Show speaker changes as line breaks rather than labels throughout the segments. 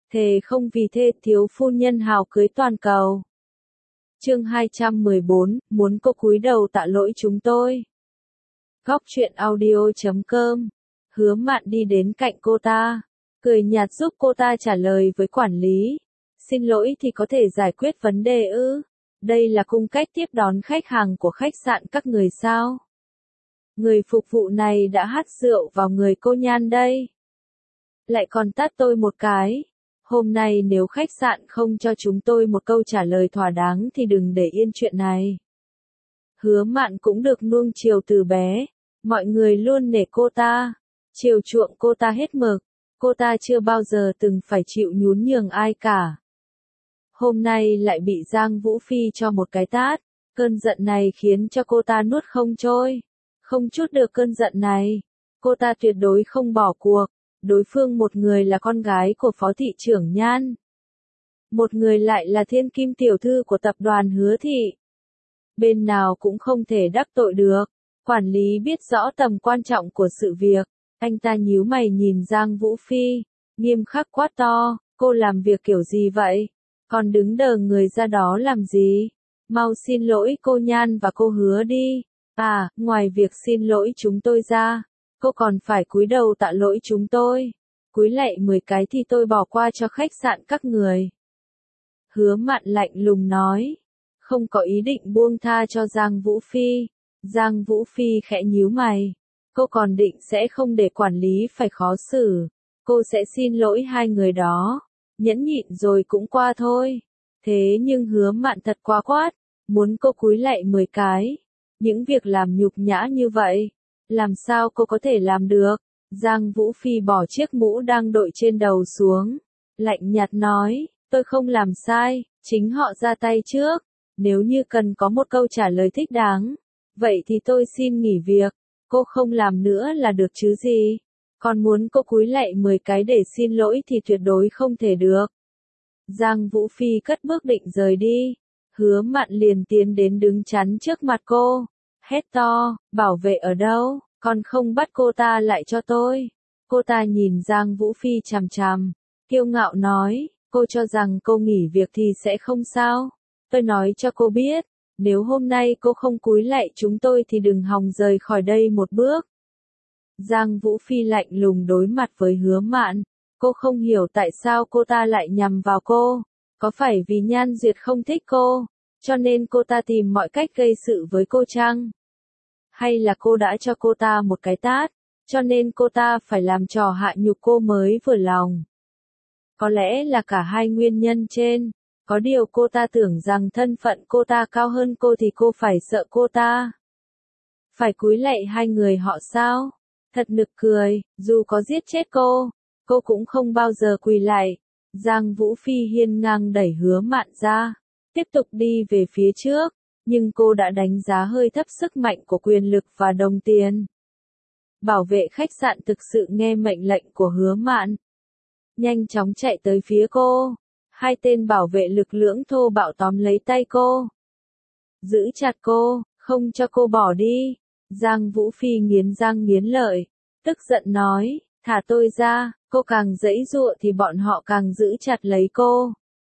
thề không vì thê thiếu phu nhân hào cưới toàn cầu. Chương 214, muốn cô cúi đầu tạ lỗi chúng tôi. Góc truyện audio.com. Hứa Mạn đi đến cạnh cô ta, cười nhạt giúp cô ta trả lời với quản lý. Xin lỗi thì có thể giải quyết vấn đề ư? Đây là cung cách tiếp đón khách hàng của khách sạn các người sao? Người phục vụ này đã hắt rượu vào người cô Nhan đây. Lại còn tát tôi một cái. Hôm nay nếu khách sạn không cho chúng tôi một câu trả lời thỏa đáng thì đừng để yên chuyện này. Hứa Mạn cũng được nuông chiều từ bé. Mọi người luôn nể cô ta, chiều chuộng cô ta hết mực. Cô ta chưa bao giờ từng phải chịu nhún nhường ai cả. Hôm nay lại bị Giang Vũ Phi cho một cái tát. Cơn giận này khiến cho cô ta nuốt không trôi. Không trút được cơn giận này, cô ta tuyệt đối không bỏ cuộc. Đối phương một người là con gái của Phó thị trưởng Nhan, một người lại là thiên kim tiểu thư của tập đoàn Hứa thị. Bên nào cũng không thể đắc tội được. Quản lý biết rõ tầm quan trọng của sự việc. Anh ta nhíu mày nhìn Giang Vũ Phi, nghiêm khắc quát to, cô làm việc kiểu gì vậy? Còn đứng đờ người ra đó làm gì? Mau xin lỗi cô Nhan và cô Hứa đi. À, ngoài việc xin lỗi chúng tôi ra, cô còn phải cúi đầu tạ lỗi chúng tôi. Cúi lạy 10 cái thì tôi bỏ qua cho khách sạn các người. Hứa Mạn lạnh lùng nói, không có ý định buông tha cho Giang Vũ Phi. Giang Vũ Phi khẽ nhíu mày. Cô còn định sẽ không để quản lý phải khó xử. Cô sẽ xin lỗi hai người đó. Nhẫn nhịn rồi cũng qua thôi. Thế nhưng Hứa Mạn thật quá quát. Muốn cô cúi lạy 10 cái. Những việc làm nhục nhã như vậy. Làm sao cô có thể làm được? Giang Vũ Phi bỏ chiếc mũ đang đội trên đầu xuống. Lạnh nhạt nói, tôi không làm sai. Chính họ ra tay trước. Nếu như cần có một câu trả lời thích đáng. Vậy thì tôi xin nghỉ việc. Cô không làm nữa là được chứ gì. Còn muốn cô cúi lạy 10 cái để xin lỗi thì tuyệt đối không thể được. Giang Vũ Phi cất bước định rời đi. Hứa Mạn liền tiến đến đứng chắn trước mặt cô. Hét to, bảo vệ ở đâu, còn không bắt cô ta lại cho tôi. Cô ta nhìn Giang Vũ Phi chằm chằm, kiêu ngạo nói, cô cho rằng cô nghỉ việc thì sẽ không sao. Tôi nói cho cô biết, nếu hôm nay cô không cúi lạy chúng tôi thì đừng hòng rời khỏi đây một bước. Giang Vũ Phi lạnh lùng đối mặt với Hứa Mạn. Cô không hiểu tại sao cô ta lại nhằm vào cô. Có phải vì Nhan Duyệt không thích cô, cho nên cô ta tìm mọi cách gây sự với cô chăng? Hay là cô đã cho cô ta một cái tát, cho nên cô ta phải làm trò hạ nhục cô mới vừa lòng? Có lẽ là cả hai nguyên nhân trên. Có điều cô ta tưởng rằng thân phận cô ta cao hơn cô thì cô phải sợ cô ta. Phải cúi lạy hai người họ sao? Thật nực cười, dù có giết chết cô cũng không bao giờ quỳ lạy. Giang Vũ Phi hiên ngang đẩy Hứa Mạn ra, tiếp tục đi về phía trước, nhưng cô đã đánh giá hơi thấp sức mạnh của quyền lực và đồng tiền. Bảo vệ khách sạn thực sự nghe mệnh lệnh của Hứa Mạn, nhanh chóng chạy tới phía cô. Hai tên bảo vệ lực lưỡng thô bạo tóm lấy tay cô, giữ chặt cô, không cho cô bỏ đi. Giang Vũ Phi nghiến răng nghiến lợi, tức giận nói, thả tôi ra. Cô càng giãy giụa thì bọn họ càng giữ chặt lấy cô.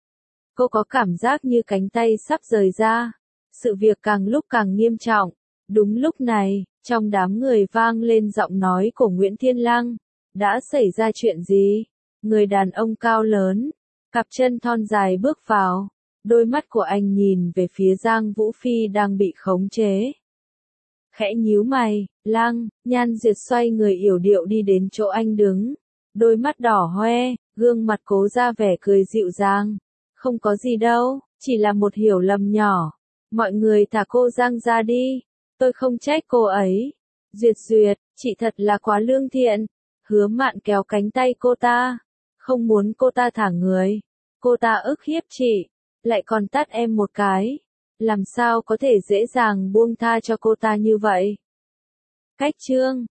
Cô có cảm giác như cánh tay sắp rời ra. Sự việc càng lúc càng nghiêm trọng. Đúng lúc này, trong đám người vang lên giọng nói của Nguyễn Thiên Lăng. Đã xảy ra chuyện gì? Người đàn ông cao lớn, cặp chân thon dài bước vào. Đôi mắt của anh nhìn về phía Giang Vũ Phi đang bị khống chế. Khẽ nhíu mày, Lăng. Nhan Duyệt xoay người yểu điệu đi đến chỗ anh đứng. Đôi mắt đỏ hoe, gương mặt cố ra vẻ cười dịu dàng. Không có gì đâu, chỉ là một hiểu lầm nhỏ. Mọi người thả cô Giang ra đi. Tôi không trách cô ấy. Duyệt, chị thật là quá lương thiện. Hứa Mạn kéo cánh tay cô ta. Không muốn cô ta thả người. Cô ta ức hiếp chị. Lại còn tát em một cái. Làm sao có thể dễ dàng buông tha cho cô ta như vậy? Cách chương